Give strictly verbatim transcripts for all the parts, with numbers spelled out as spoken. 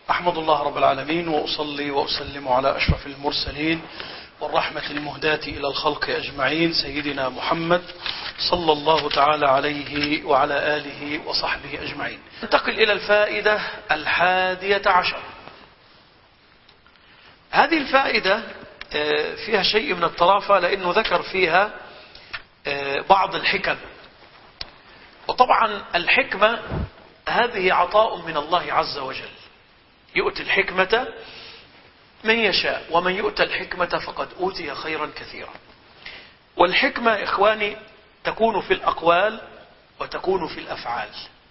أحمد الله رب العالمين وأصلي وأسلم على أشرف المرسلين والرحمة المهداة إلى الخلق أجمعين سيدنا محمد صلى الله تعالى عليه وعلى آله وصحبه أجمعين. ننتقل إلى الفائدة الحادية عشر. هذه الفائدة فيها شيء من الطرافة لأنه ذكر فيها بعض الحكم. وطبعا الحكمة هذه عطاء من الله عز وجل، يؤتي الحكمة من يشاء ومن يؤتى الحكمة فقد أوتي خيرا كثيرا. والحكمة إخواني تكون في الأقوال وتكون في الأفعال.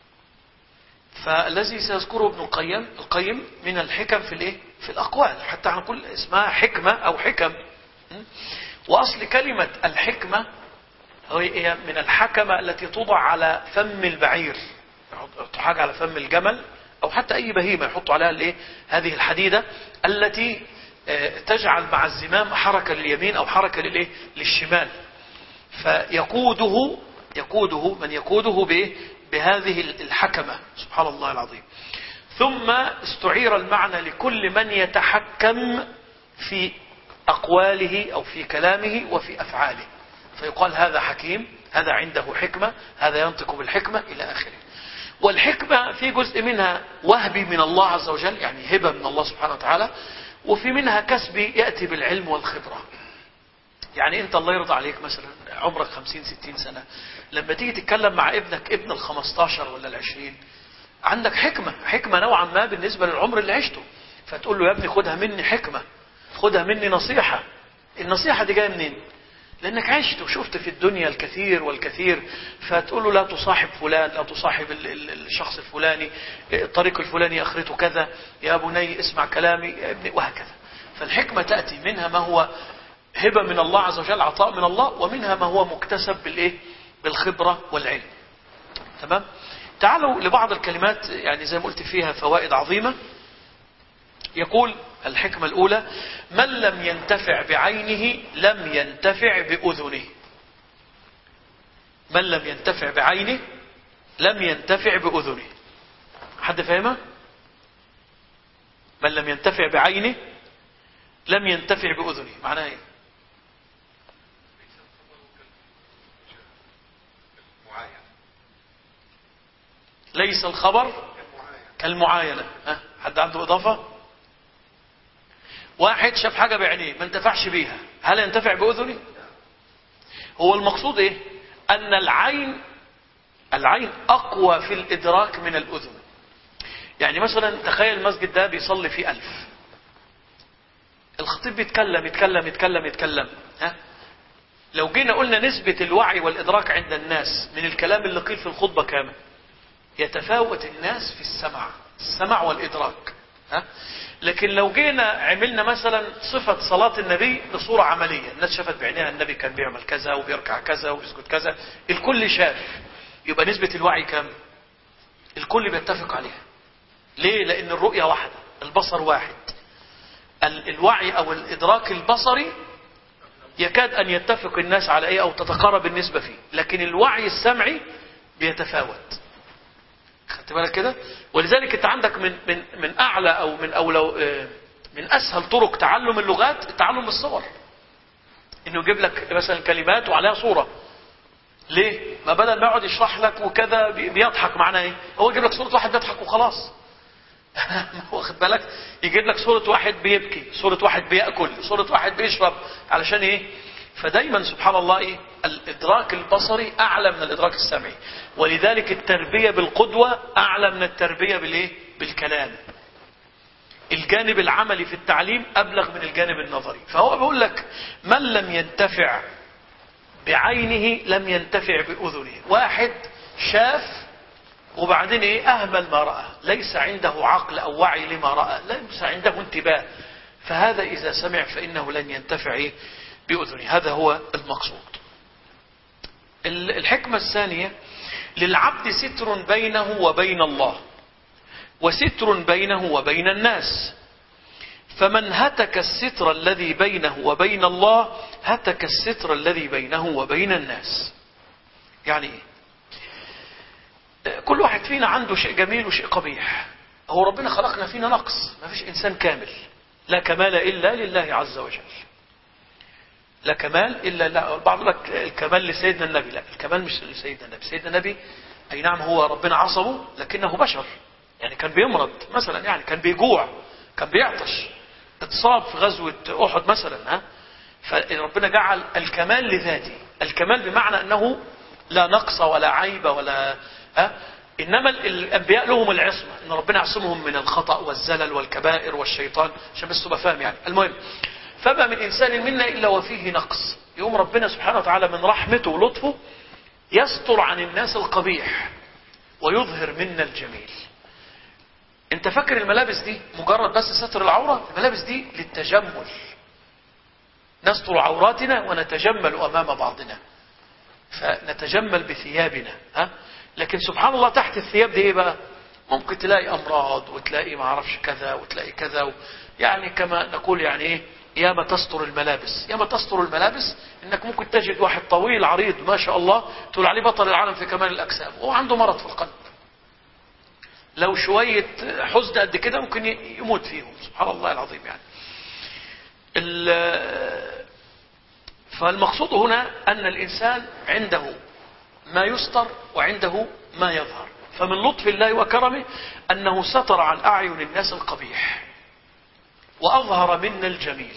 فالذي سيذكره ابن القيم القيم من الحكم في الايه؟ في الأقوال، حتى نقول اسمها حكمة أو حكم. وأصل كلمة الحكمة هي من الحكمة التي توضع على فم البعير، يحطوا حاجة على فم الجمل أو حتى أي بهيمة يحطوا عليها الايه؟ هذه الحديدة التي تجعل مع الزمام حركة لليمين أو حركة للايه؟ للشمال. فيقوده يقوده من يقوده بإيه؟ بهذه الحكمة، سبحان الله العظيم. ثم استعير المعنى لكل من يتحكم في أقواله أو في كلامه وفي أفعاله، فيقال هذا حكيم، هذا عنده حكمة، هذا ينطق بالحكمة إلى آخره. والحكمة في جزء منها وهبي من الله عز وجل، يعني هبة من الله سبحانه وتعالى، وفي منها كسبي يأتي بالعلم والخبرة. يعني أنت الله يرضى عليك مثلا عمرك خمسين ستين سنة، لما تيجي تتكلم مع ابنك ابن الخمستاشر ولا العشرين عندك حكمة حكمة نوعا ما بالنسبة للعمر اللي عشته، فتقول له يا ابني خدها مني حكمة، خدها مني نصيحة. النصيحة دي جاية منين؟ لأنك عشت وشفت في الدنيا الكثير والكثير، فتقول له لا تصاحب فلان، لا تصاحب الشخص الفلاني، الطريق الفلاني آخرته كذا، يا بني اسمع كلامي يا ابني، وهكذا. فالحكمة تأتي منها ما هو هبة من الله عز وجل، عطاء من الله، ومنها ما هو مكتسب بالإيه؟ بالخبرة والعلم. تمام؟ تعالوا لبعض الكلمات يعني زي ما قلت فيها فوائد عظيمة. يقول الحكمة الأولى: من لم ينتفع بعينه لم ينتفع بأذنه. من لم ينتفع بعينه لم ينتفع بأذنه. حد فاهمها؟ من لم ينتفع بعينه لم ينتفع بأذنه معناها ايه؟ ليس الخبر كالمعاينة. ها؟ حد عنده إضافة؟ واحد شاف حاجة بعينيه ما انتفعش بيها، هل ينتفع بأذنه؟ هو المقصود ايه؟ أن العين العين أقوى في الإدراك من الأذن. يعني مثلا تخيل المسجد ده بيصلي فيه ألف، الخطيب بيتكلم يتكلم يتكلم يتكلم ها؟ لو جينا قلنا نسبة الوعي والإدراك عند الناس من الكلام اللي قيل في الخطبة كامل، يتفاوت الناس في السمع السمع والإدراك ها؟ لكن لو جينا عملنا مثلا صفة صلاة النبي بصورة عملية، الناس شافت بعينها النبي كان بيعمل كذا وبيركع كذا ويسجد كذا، الكل شاف، يبقى نسبة الوعي كام؟ الكل بيتفق عليها. ليه؟ لأن الرؤية واحدة، البصر واحد، الوعي أو الإدراك البصري يكاد أن يتفق الناس على إيه أو تتقارب النسبة فيه، لكن الوعي السمعي بيتفاوت. خدت بالك كده؟ ولذلك انت عندك من من من اعلى او من اولو من اسهل طرق تعلم اللغات التعلم بالصور، انه يجيب لك مثلا كلمات وعليها صوره. ليه؟ ما بدل ما يقعد يشرح لك وكذا بيضحك، معناه ايه؟ هو يجيب لك صوره واحد بيضحك وخلاص. واخد بالك؟ يجيب لك صوره واحد بيبكي، صوره واحد بياكل، صوره واحد بيشرب، علشان ايه؟ فدايما سبحان الله ايه؟ الادراك البصري اعلى من الادراك السمعي، ولذلك التربية بالقدوة اعلى من التربية بالايه؟ بالكلام. الجانب العملي في التعليم ابلغ من الجانب النظري. فهو بيقول لك من لم ينتفع بعينه لم ينتفع بأذنه. واحد شاف وبعدين ايه؟ اهمل ما رأى، ليس عنده عقل او وعي لما رأى، ليس عنده انتباه، فهذا اذا سمع فانه لن ينتفع ايه؟ بأذنه. هذا هو المقصود. الحكمة الثانية: للعبد ستر بينه وبين الله وستر بينه وبين الناس، فمن هتك الستر الذي بينه وبين الله هتك الستر الذي بينه وبين الناس. يعني ايه؟ كل واحد فينا عنده شيء جميل وشيء قبيح، هو ربنا خلقنا فينا نقص، ما فيش إنسان كامل، لا كمال إلا لله عز وجل، لا كمال إلا لا. بعض لك الكمال لسيدنا النبي، لا الكمال مش لسيدنا النبي. سيدنا النبي أي نعم هو ربنا عصمه لكنه بشر، يعني كان بيمرض مثلا، يعني كان بيجوع، كان بيعطش، اتصاب في غزوة أحد مثلا، ها، فربنا جعل الكمال لذاته، الكمال بمعنى أنه لا نقص ولا عيب ولا ها. إنما الأنبياء لهم العصمة، إن ربنا يعصمهم من الخطأ والزلل والكبائر والشيطان، عشان بس تبقى فاهم يعني. المهم، فما من إنسان منا إلا وفيه نقص، يوم ربنا سبحانه وتعالى من رحمته ولطفه يستر عن الناس القبيح ويظهر منا الجميل. انت فاكر الملابس دي مجرد بس ستر العورة؟ الملابس دي للتجمل، نستر عوراتنا ونتجمل أمام بعضنا، فنتجمل بثيابنا، ها. لكن سبحان الله تحت الثياب دي ايه بقى؟ ممكن تلاقي أمراض، وتلاقي ما اعرفش كذا، وتلاقي كذا و... يعني كما نقول يعني ايه، يا ما تستر الملابس، يا ما تستر الملابس انك ممكن تجد واحد طويل عريض ما شاء الله تقول عليه بطل العالم في كمال الأجسام، وهو عنده مرض في القلب، لو شوية حزن قد كده ممكن يموت فيهم، سبحان الله العظيم يعني. فالمقصود هنا أن الإنسان عنده ما يستر وعنده ما يظهر، فمن لطف الله وكرمه أنه ستر عن أعين الناس القبيح وأظهر منا الجميل.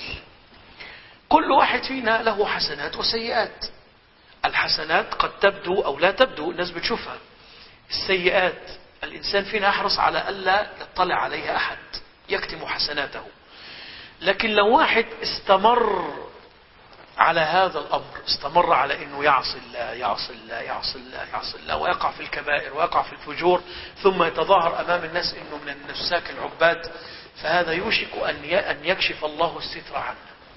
كل واحد فينا له حسنات وسيئات، الحسنات قد تبدو أو لا تبدو، الناس بتشوفها. السيئات الإنسان فينا يحرص على ألا يطلع عليها أحد، يكتم حسناته. لكن لو واحد استمر على هذا الأمر، استمر على أنه يعصي الله يعصي الله يعصي الله يعصي الله ويقع في الكبائر ويقع في الفجور، ثم يتظاهر أمام الناس أنه من النساك العباد، فهذا يوشك أن يكشف الله الستر عنه.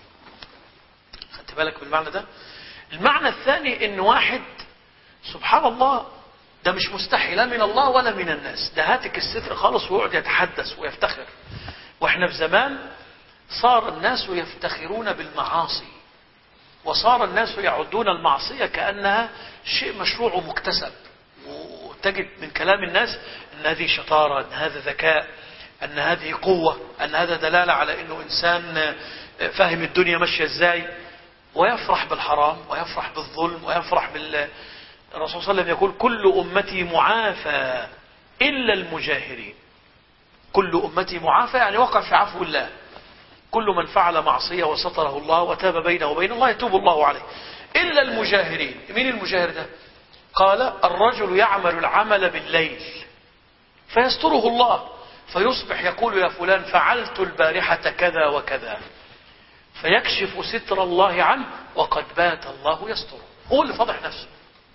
خدت بالك بالمعنى ده؟ المعنى الثاني أن واحد سبحان الله ده مش مستحي لا من الله ولا من الناس، ده هاتك الستر خالص ويقعد يتحدث ويفتخر. واحنا في زمان صار الناس يفتخرون بالمعاصي، وصار الناس يعدون المعصية كأنها شيء مشروع ومكتسب، وتجد من كلام الناس أن هذه شطارة، أن هذا ذكاء، أن هذه قوة، أن هذا دلالة على أنه إنسان فاهم الدنيا ماشية إزاي، ويفرح بالحرام ويفرح بالظلم ويفرح بال الرسول صلى الله عليه وسلم يقول كل أمتي معافى إلا المجاهرين. كل أمتي معافى يعني وقع في عفو الله، كل من فعل معصية وستره الله وتاب بينه وبين الله يتوب الله عليه إلا المجاهرين. مين المجاهر ده؟ قال الرجل يعمل العمل بالليل فيستره الله، فيصبح يقول يا فلان فعلت البارحة كذا وكذا، فيكشف ستر الله عنه وقد بات الله يستره، هو اللي فضح نفسه.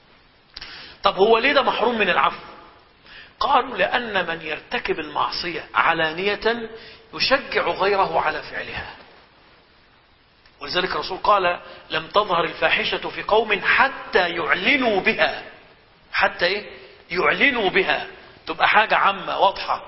طب هو ليه ده محروم من العفو؟ قالوا لأن من يرتكب المعصية علانية يشجع غيره على فعلها، ولذلك الرسول قال لم تظهر الفاحشة في قوم حتى يعلنوا بها، حتى إيه؟ يعلنوا بها، تبقى حاجة عامة واضحة،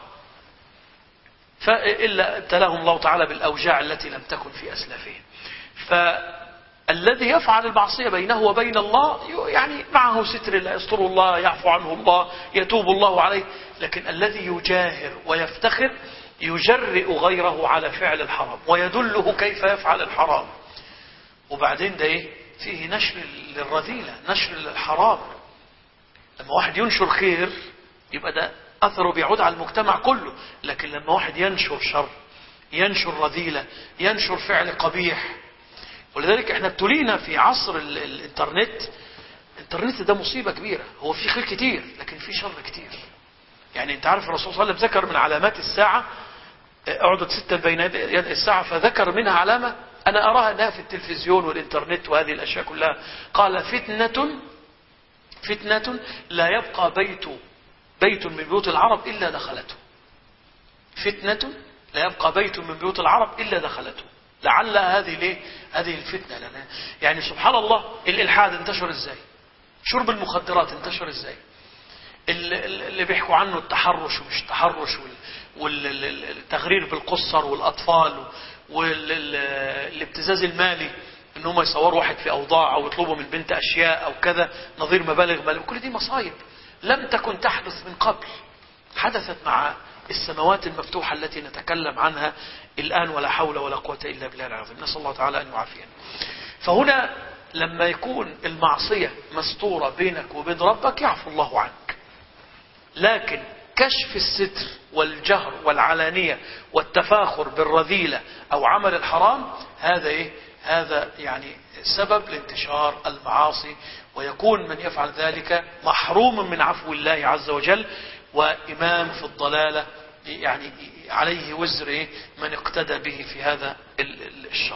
فإلا ابتلاهم الله تعالى بالأوجاع التي لم تكن في أسلافهم. فالذي يفعل المعصية بينه وبين الله يعني معه ستر الله، يستر الله، يعفو عنه الله، يتوب الله عليه. لكن الذي يجاهر ويفتخر يجرئ غيره على فعل الحرام ويدله كيف يفعل الحرام، وبعدين ده ايه؟ فيه نشر للرذيلة، نشر للحرام. لما واحد ينشر خير يبقى ده أثره بيعود على المجتمع كله، لكن لما واحد ينشر شر، ينشر رذيلة، ينشر فعل قبيح. ولذلك احنا ابتلينا في عصر ال الانترنت. الانترنت ده مصيبة كبيرة، هو في خير كتير لكن في شر كتير. يعني انت عارف الرسول صلى الله عليه وسلم ذكر من علامات الساعة، اعدد ستا بين يد الساعة، فذكر منها علامة انا اراها انها في التلفزيون والانترنت وهذه الاشياء كلها. قال فتنة فتنة لا يبقى بيت بيت من بيوت العرب إلا دخلته. فتنة لا يبقى بيت من بيوت العرب إلا دخلته. لعل هذه ليه؟ هذه الفتنة لنا. يعني سبحان الله الإلحاد انتشر إزاي؟ شرب المخدرات انتشر إزاي؟ اللي بيحكوا عنه التحرش ومش التحرش والتغرير بالقصر والأطفال والابتزاز المالي، ان هم يصوروا واحد في أوضاع أو يطلبوا من بنت أشياء أو كذا نظير مبالغ مالية، كل دي مصايب لم تكن تحدث من قبل، حدثت مع السماوات المفتوحة التي نتكلم عنها الآن، ولا حول ولا قوة إلا بالله العظيم. نسأل الله تعالى أن يعافينا. فهنا لما يكون المعصية مستورة بينك وبين ربك يعفو الله عنك، لكن كشف الستر والجهر والعلانية والتفاخر بالرذيلة أو عمل الحرام، هذا إيه؟ هذا يعني سبب لانتشار المعاصي، ويكون من يفعل ذلك محروم من عفو الله عز وجل، وإمام في الضلالة، يعني عليه وزر إيه؟ من اقتدى به في هذا الشر.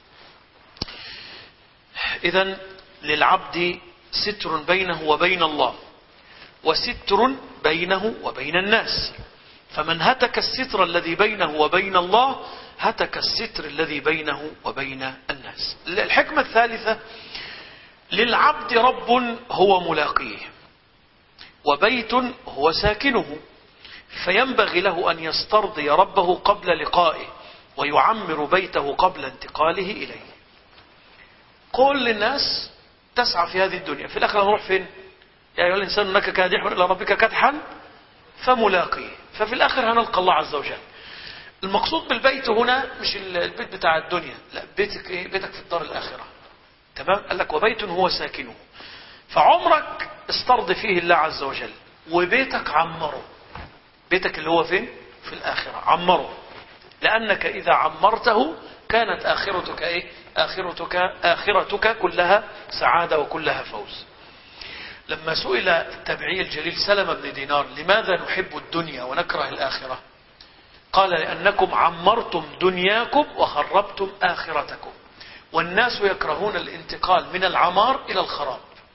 إذن للعبد ستر بينه وبين الله، وستر بينه وبين الناس، فمن هتك الستر الذي بينه وبين الله هتك الستر الذي بينه وبين الناس. الحكمة الثالثة: للعبد رب هو ملاقيه، وبيت هو ساكنه، فينبغي له أن يسترضي ربه قبل لقائه، ويعمر بيته قبل انتقاله إليه. كل الناس تسعى في هذه الدنيا، في الآخرة نروح فين؟ يا أيها الإنسان إنك كادح إلى ربك كدحا فملاقيه. ففي الآخر هنلقى الله عز وجل. المقصود بالبيت هنا مش البيت بتاع الدنيا، لا، بيتك إيه؟ بيتك في الدار الآخرة. تمام؟ قال لك وبيت هو ساكنه، فعمرك استرضي فيه الله عز وجل، وبيتك عمره. بيتك اللي هو فين؟ في الآخرة، عمره، لأنك إذا عمرته كانت آخرتك إيه؟ آخرتك آخرتك كلها سعادة وكلها فوز. لما سئل التابعي الجليل سلمة بن دينار: لماذا نحب الدنيا ونكره الآخرة؟ قال: لأنكم عمرتم دنياكم وخربتم آخرتكم، والناس يكرهون الانتقال من العمار إلى الخراب.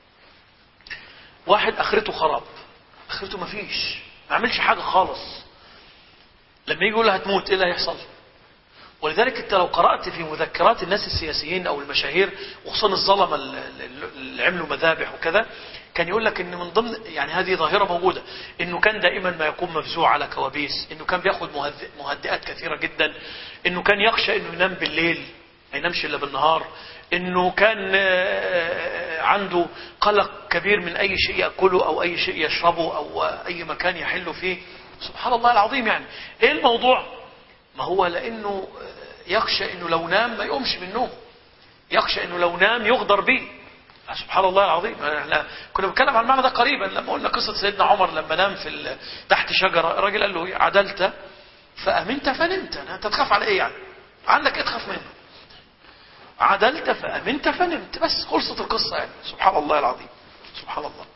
واحد آخرته خراب، آخرته ما فيش، ما عملش حاجة خالص، لما يجي يقول هتموت إيه اللي هيحصل؟ ولذلك انت لو قرأت في مذكرات الناس السياسيين او المشاهير، وخصوصا الظلمة اللي عملوا مذابح وكذا، كان يقول لك ان من ضمن يعني هذه ظاهرة موجودة، انه كان دائما ما يكون مفزوع على كوابيس، انه كان بياخد مهدئات كثيرة جدا، انه كان يخشى انه ينام بالليل ما ينامش الا بالنهار، انه كان عنده قلق كبير من اي شيء يأكله او اي شيء يشربه او اي مكان يحل فيه. سبحان الله العظيم. يعني ايه الموضوع؟ ما هو لأنه يخشى أنه لو نام ما يقومش من النوم، يخشى أنه لو نام يغدر به. سبحان الله العظيم. احنا كنا بنتكلم عن المعنى ده قريبا لما قلنا قصة سيدنا عمر لما نام في تحت شجرة، الراجل قال له: عدلت فأمنت فنمت. أنت تخاف على إيه يعني؟ عندك إيه تخاف منه؟ عدلت فأمنت فنمت، بس خلصت القصة يعني. سبحان الله العظيم، سبحان الله.